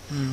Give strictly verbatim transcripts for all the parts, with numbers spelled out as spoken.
Hmm.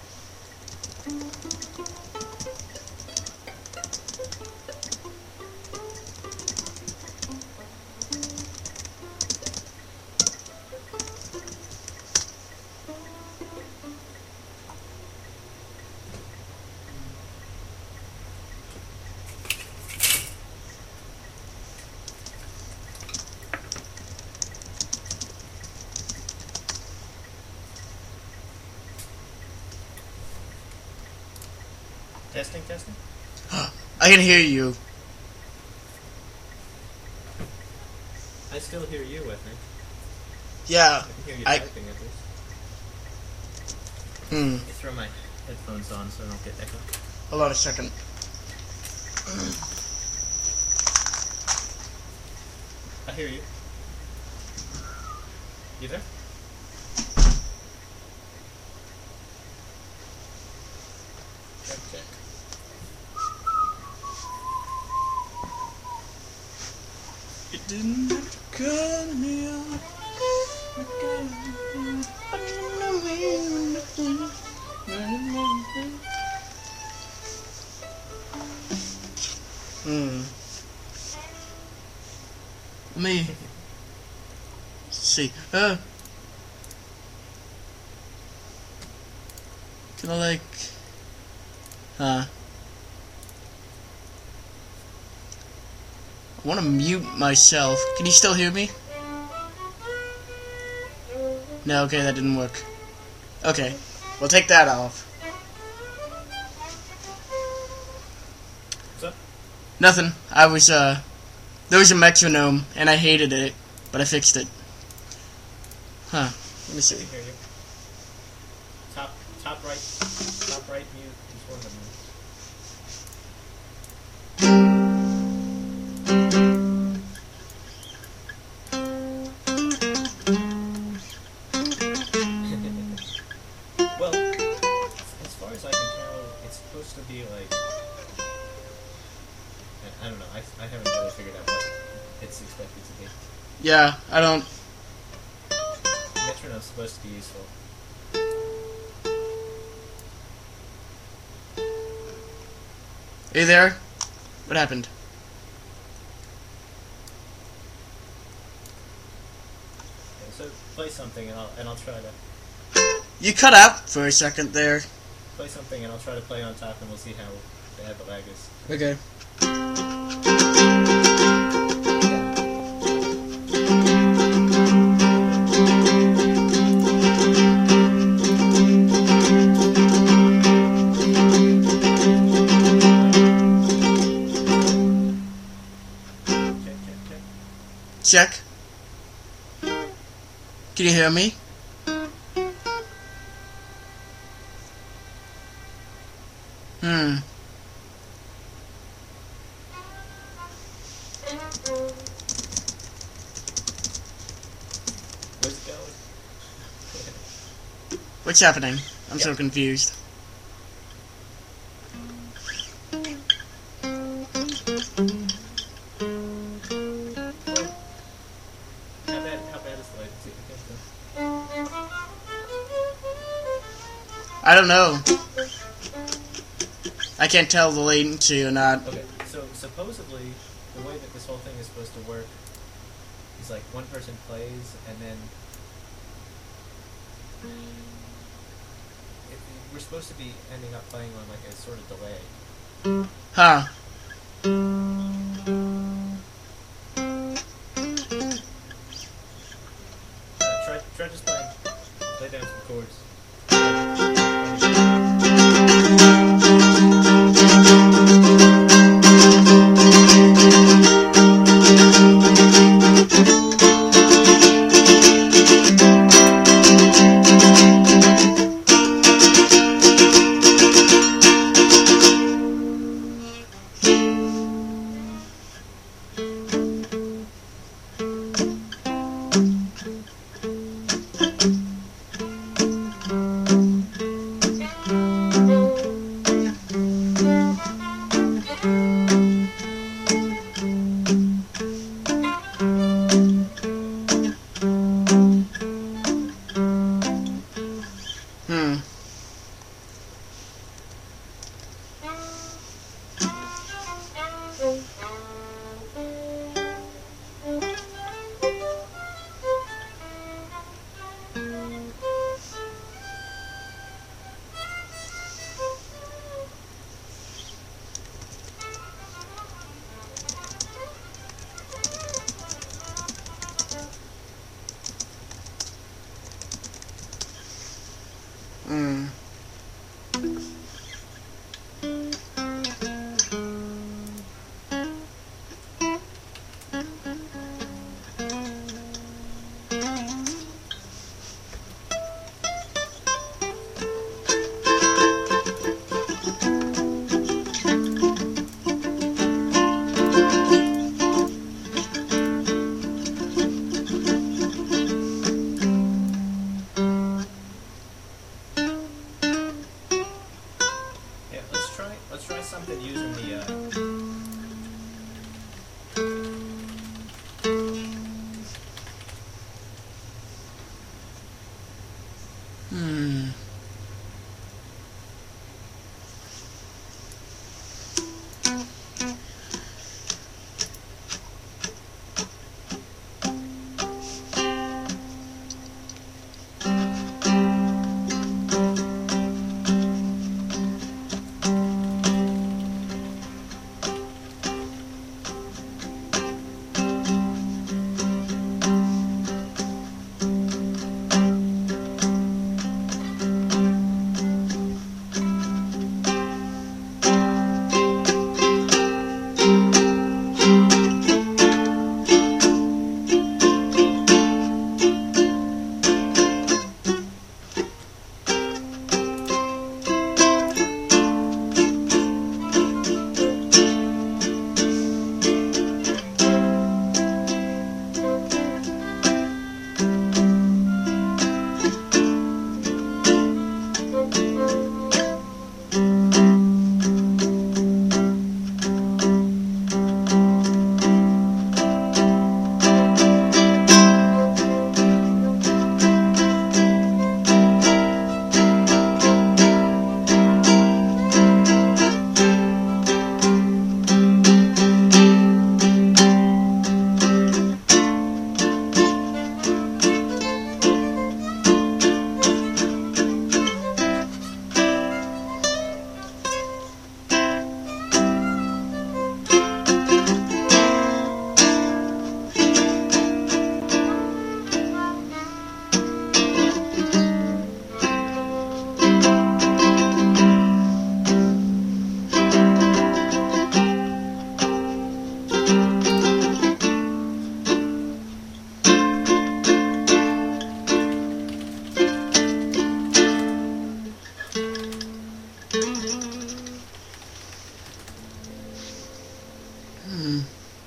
Testing, testing. I can hear you. I still hear you, I think. Yeah. I can hear you I- typing at least. Hmm. Let me throw my headphones on so I don't get echo. Hold on a second. I hear you. You there? Check, check. It didn't occur to me. Hmm. Let me see. Uh, can I like? Huh. I want to mute myself. Can you still hear me? No, okay, that didn't work. Okay, we'll take that off. What's up? Nothing. I was, uh, there was a metronome, and I hated it, but I fixed it. Huh. Let me I see. can hear you. Top, top right, top right mute is one of them. Well, as far as I can tell, it's supposed to be like, I, I don't know, I, I haven't really figured out what it's expected to be. Yeah, I don't... Metronome's supposed to be useful. Are you there? What happened? Yeah, so play something and I'll, and I'll try to, You cut out for a second there. play something and I'll try to play on top and we'll see how bad the lag is. Okay. Check, check, check. Check. Can you hear me? Hmm. Where's it going? What's happening? I'm so Yep. confused. How bad, how bad is the latency? I can't tell. I don't know. I can't tell the latency or not. Okay, so supposedly the way that this whole thing is supposed to work is like one person plays and then it, we're supposed to be ending up playing on like a sort of delay. Huh. Uh, try, try just playing. Lay down some chords. Hmm. something using the, uh... Hmm. Hmm.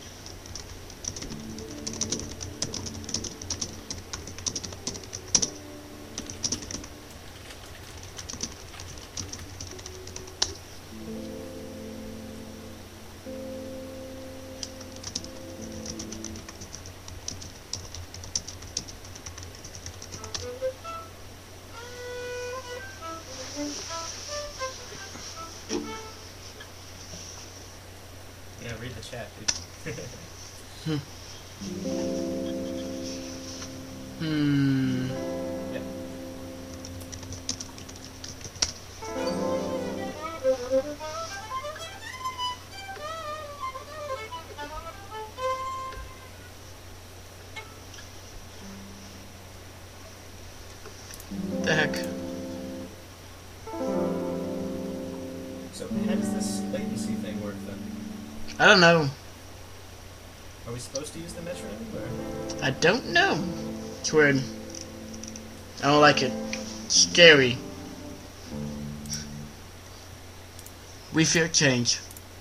Yeah, read the chat, dude. Hmm. Hmm. Yep. The heck? So how does this latency thing work then? I don't know. Are we supposed to use the metronome, or? I don't know. It's weird. I don't like it. Scary. We fear change.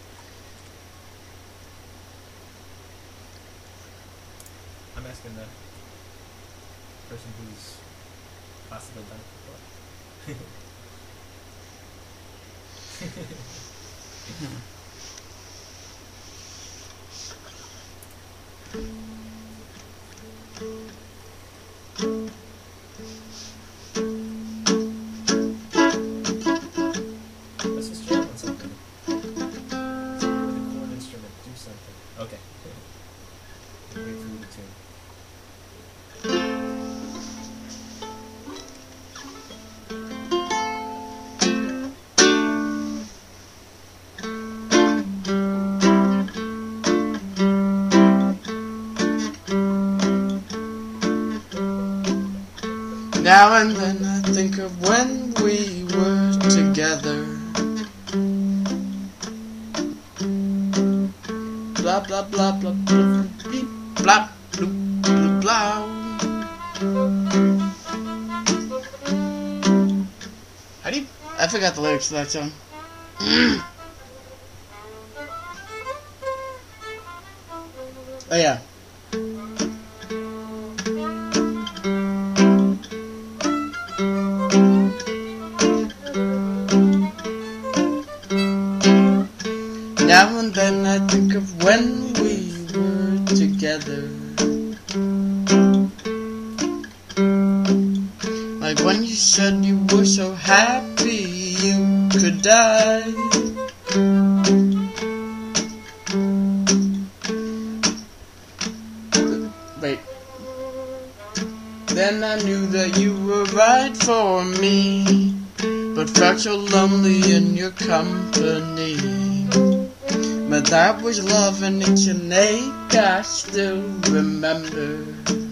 I'm asking the person who's possibly done it before. Let's just jam on something. With a chord instrument, do something. Okay. Wait through the tune. Now and then I think of when we were together. Blah blah blah blah blah beep, blah bloop bloop blah. How do you? I forgot the lyrics to that song. Oh yeah. said you were so happy you could die. Wait. Then I knew that you were right for me, but felt so lonely in your company. But that was love and it's an ache I still remember.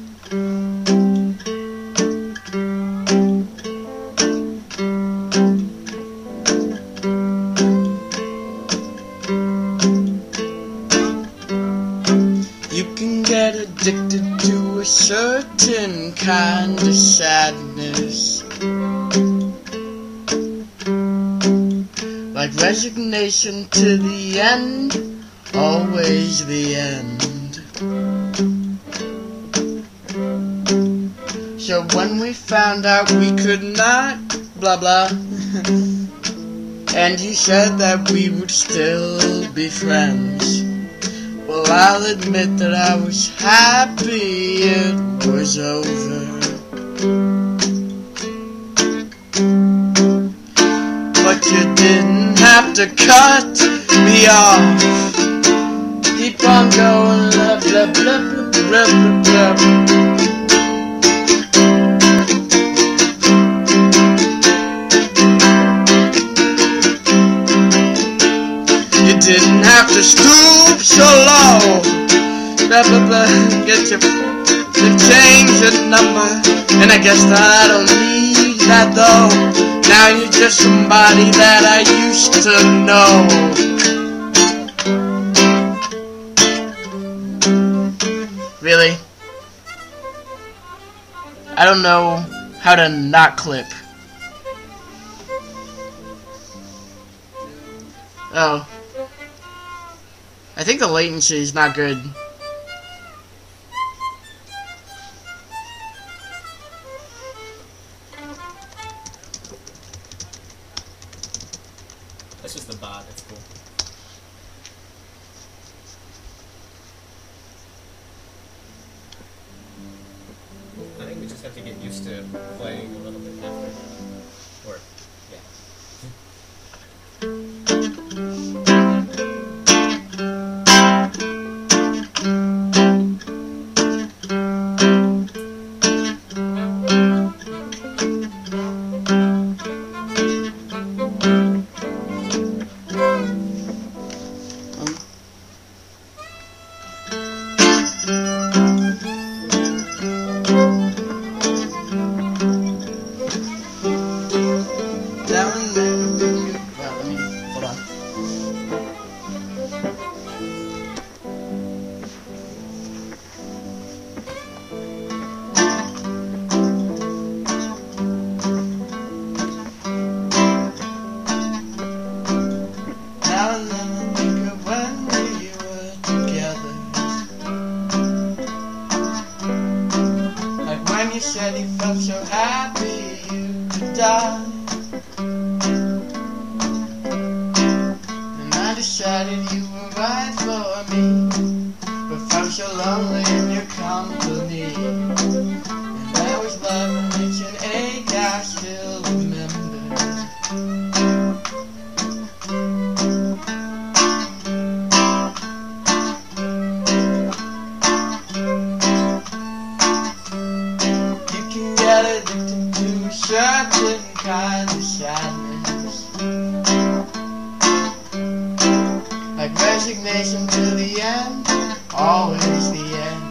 You can get addicted to a certain kind of sadness, like resignation to the end, always the end. So when we found out we could not, blah blah, and you said that we would still be friends, well, I'll admit that I was happy it was over. But you didn't have to cut me off. Keep on going, blah, blah, blah, blah, blah, blah, blah. You didn't have to stoop so low, blah, blah, blah, get your, to change your number. And I guess that I don't need that though. Now you're just somebody that I used to know. Really? I don't know how to not clip. Oh. I think the latency is not good. That's just the bot, it's cool. I think we just have to get used to playing a little bit after. Or, yeah. You said you felt so happy you could die, and I decided you were right for me, but felt so lonely in your company. And there was love and it's an ache I still remember. Addicted to a certain kind of sadness, like resignation to the end, always the end.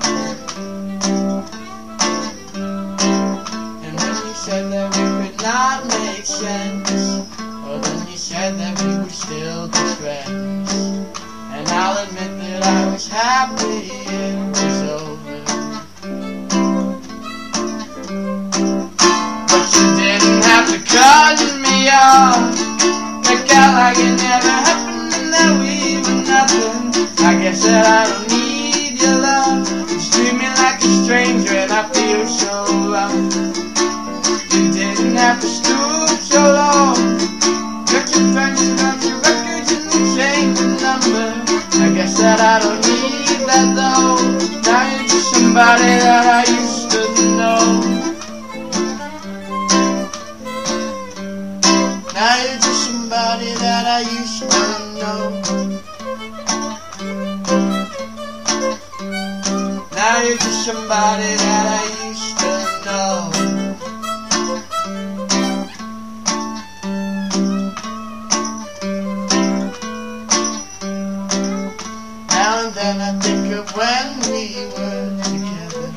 And when you said that we could not make sense, well then you said that we would still be friends. And I'll admit that I was happy it was over. Cut me off, make out like it never happened and that we were nothing. I guess that I don't need your love. You treat me like a stranger and I feel so rough. You didn't have to stoop so low. Got your friends and got your records and you changed the number. I guess that I don't need that though. Now you're just somebody that I used to know. I used to know. Now you're just somebody that I used to know. Now and then I think of when we were together.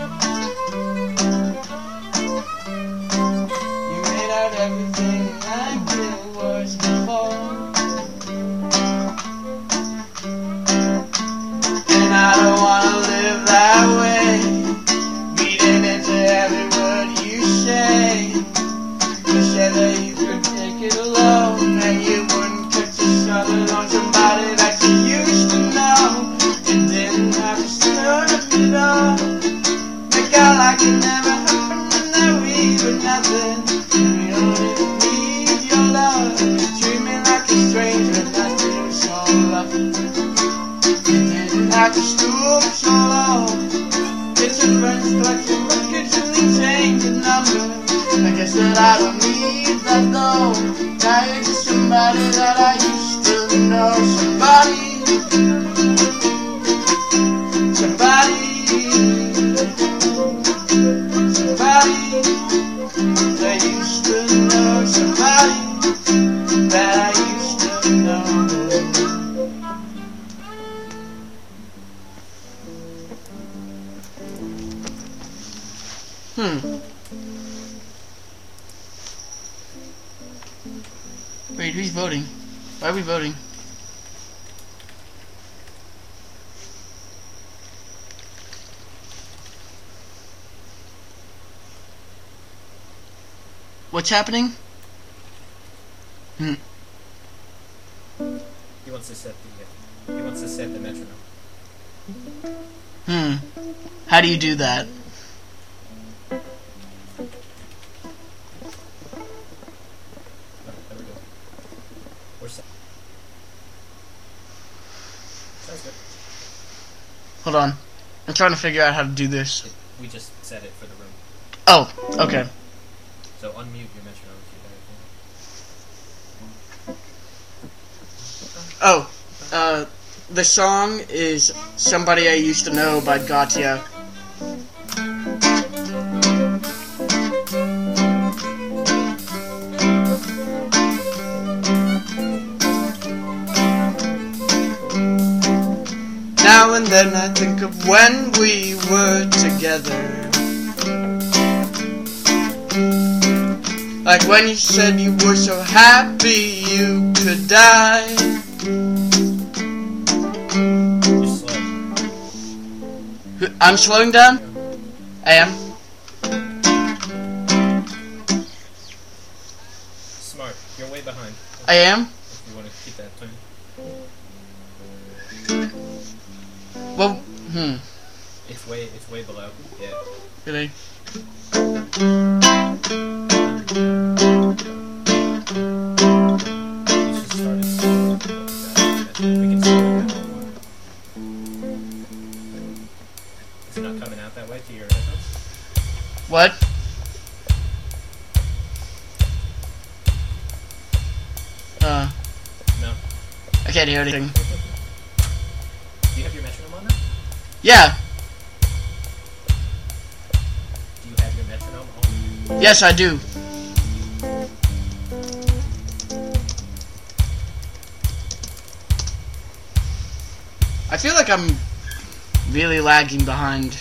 You made out everything like it was before. And I don't wanna live that way, reading into every word you say. You said that you could take it alone, and you wouldn't cut yourself on somebody that you used to know. You didn't have to stir it up, make out like it never happened, and that we were nothing. And we don't even need your love. Treat me like a stranger, that you so lucky. You didn't have to stoop so low. Get your friends, collect your records, and then change the number. I guess that I don't need that though. Now you're just somebody that I used to know. Somebody, somebody, somebody that I used to know. Somebody that I used to know. Hmm. Wait, who's voting? Why are we voting? What's happening? Hmm. He wants to set the uh, he wants to set the metronome. Hmm. How do you do that? There we go. We're set. Sounds good. Hold on. I'm trying to figure out how to do this. It, we just set it for the room. Oh, okay. So unmute your metronome if you Oh, uh, the song is Somebody I Used to Know by Gotya. Now and then I think of when we were together. Like when you said you were so happy you could die. You're slow. I'm slowing down? I am. Smart. You're way behind. I am? If you want to keep that time. Well, hmm. It's way it's way below. Yeah. Really? You should start it slow. We can slow it down more. Is it not coming out that way to your headphones? What? Uh, No. I can't hear anything. Do you have your metronome on now? Yeah, Do you have your metronome on? yes I do. I feel like I'm really lagging behind.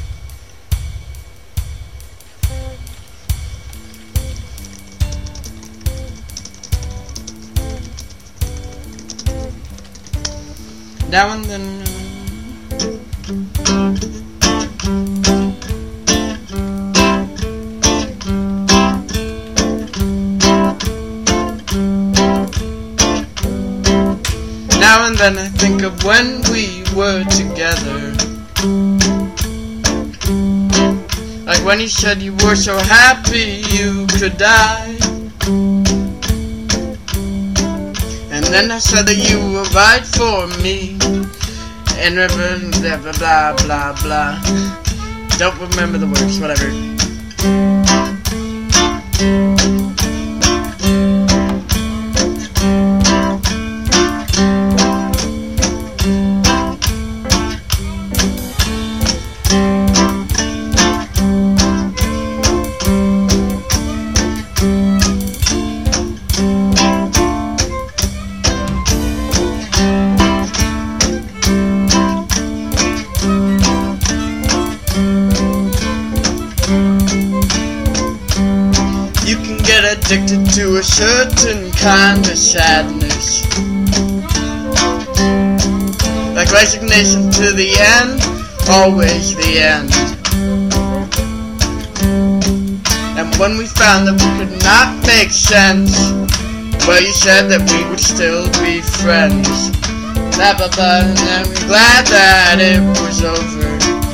Now and then. Now and then I think of when we were together. Like when you said you were so happy you could die. And then I said that you were right for me. And blah blah blah blah blah. Don't remember the words, whatever. a certain kind of sadness, like resignation to the end, always the end. And when we found that we could not make sense, well, you said that we would still be friends. Blah blah blah, and I'm glad that it was over.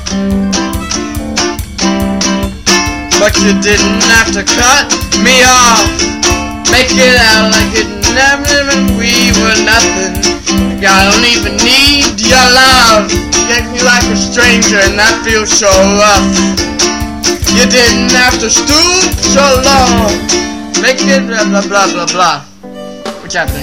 But you didn't have to cut me off, make it out like it never even we were nothing. I don't even need your love. You get me like a stranger and that feels so rough. You didn't have to stoop so long, make it blah blah blah blah blah. What's happening?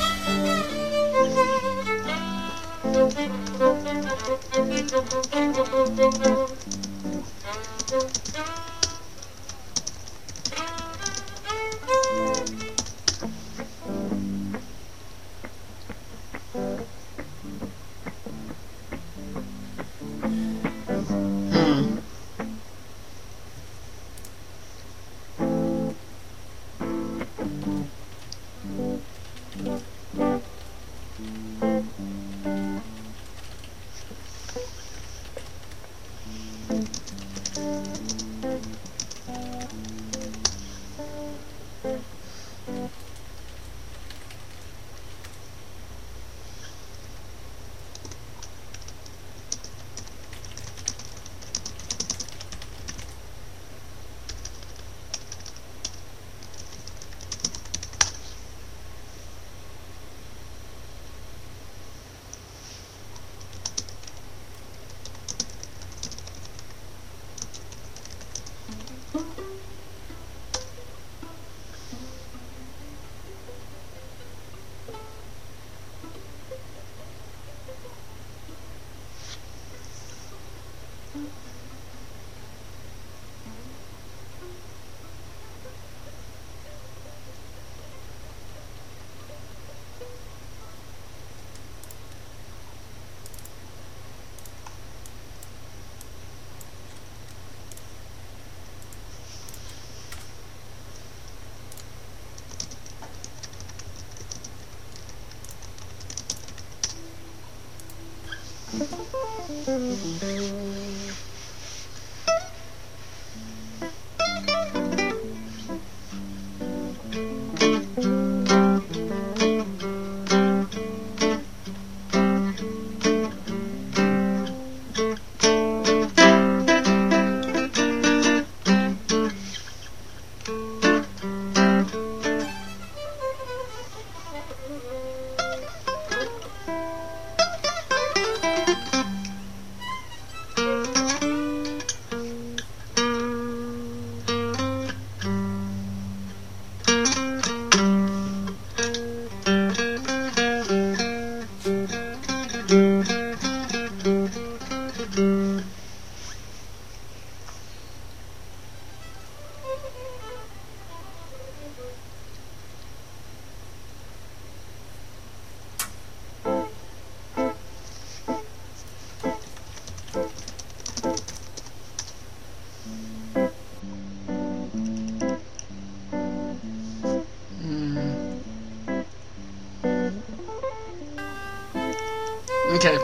Okay.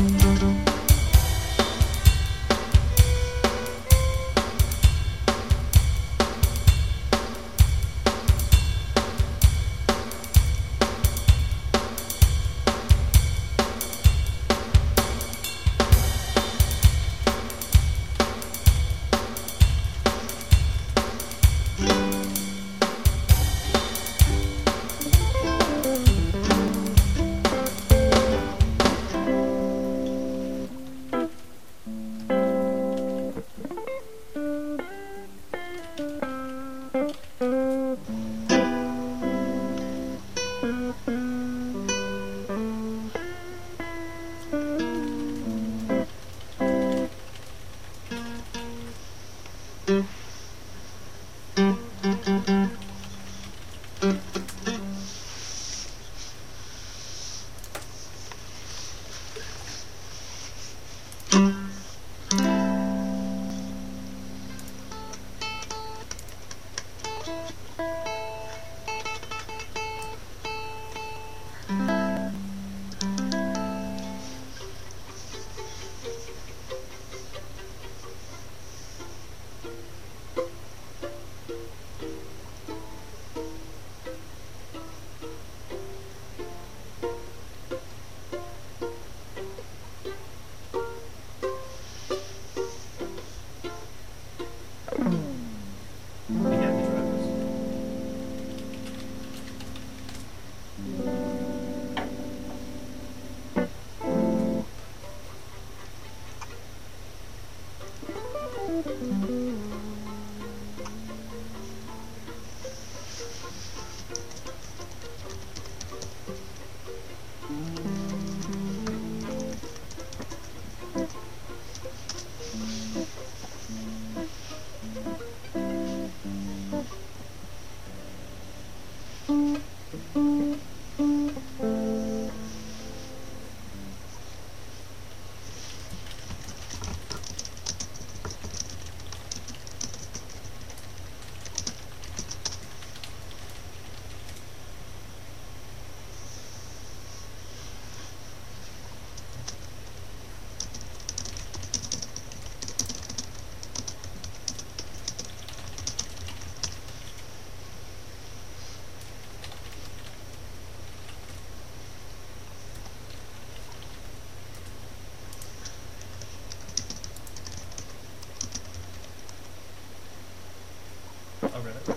Oh, really?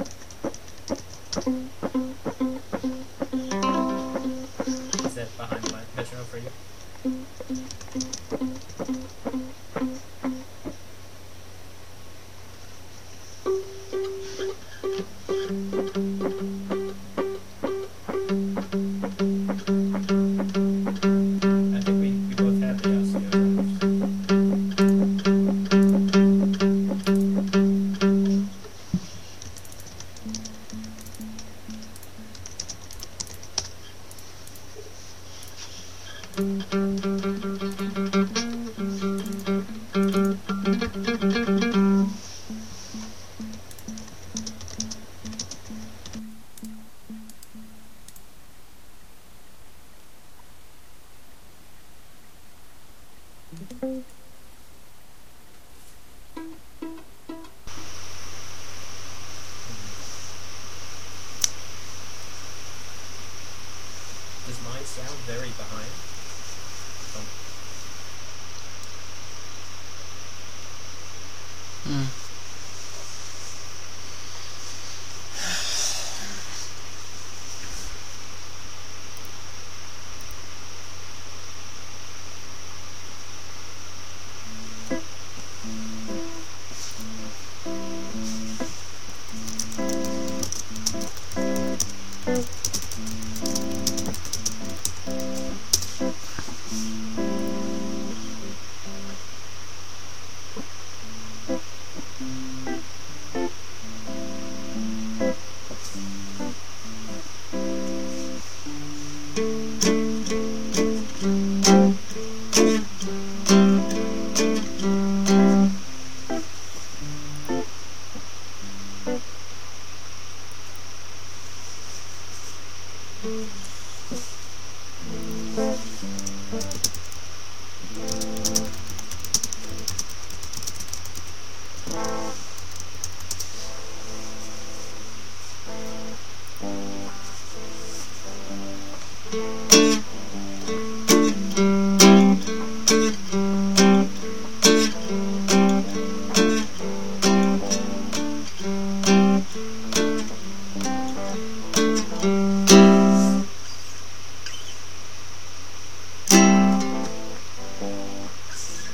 Is that behind my metronome for you? I think we, we both have the O C O drivers. Does mine sound very behind? Oh. Hmm.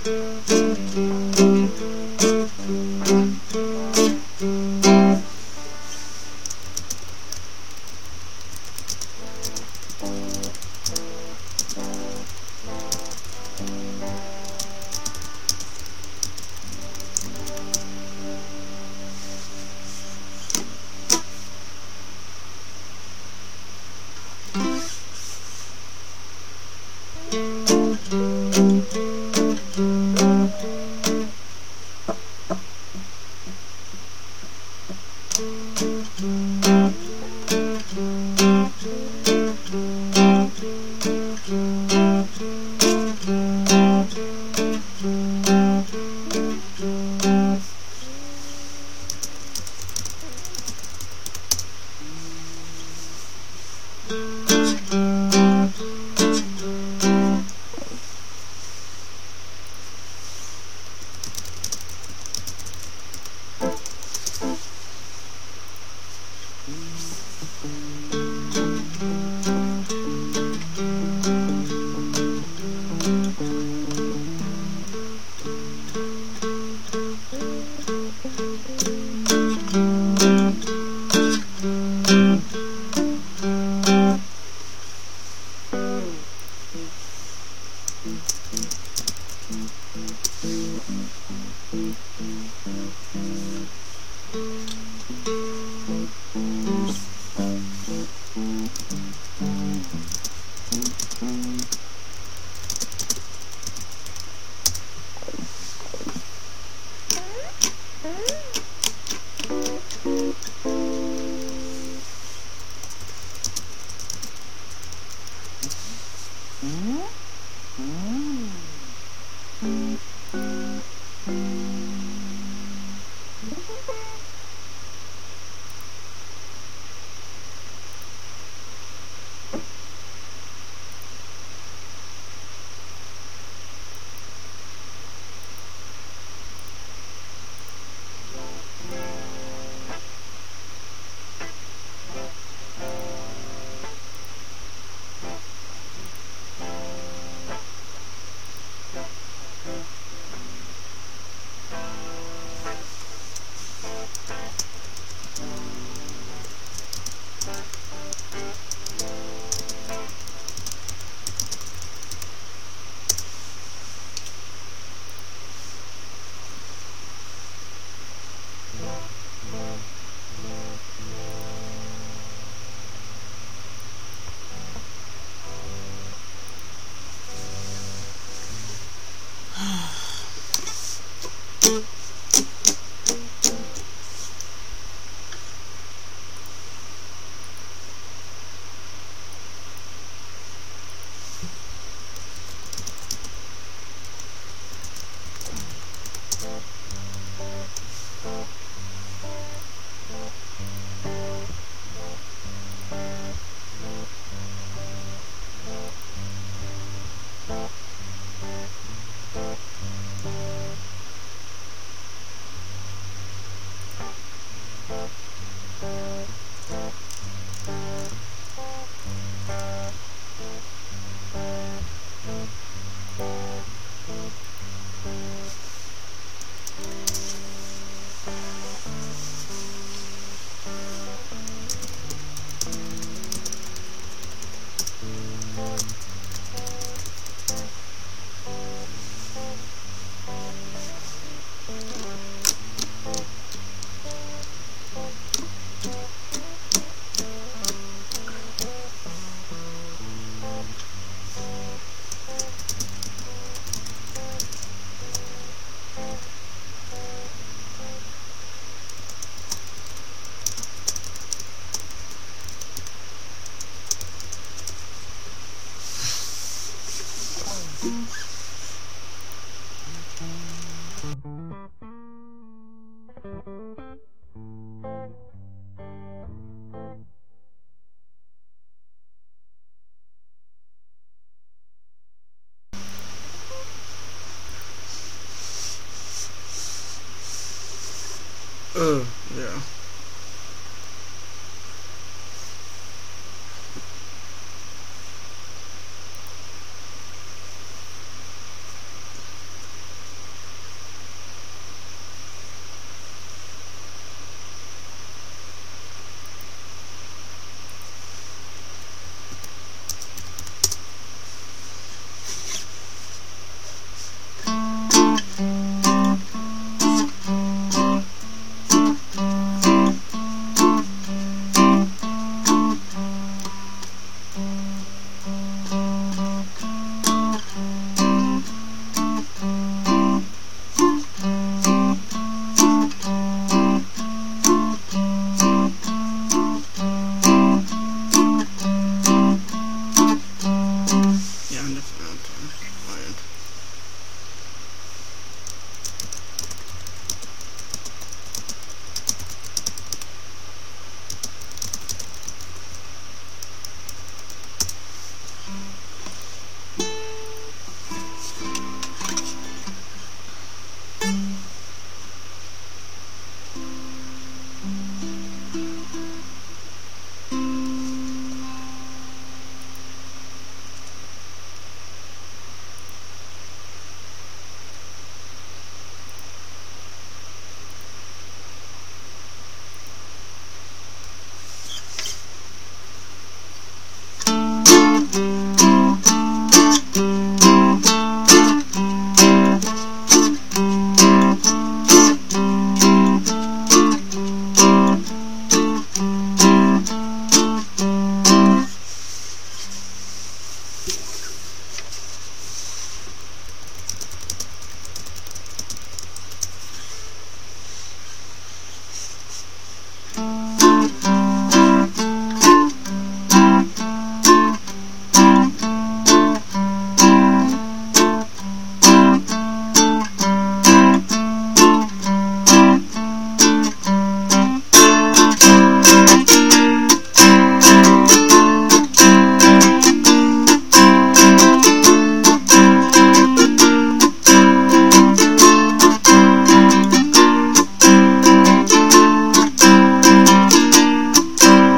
Uh, yeah.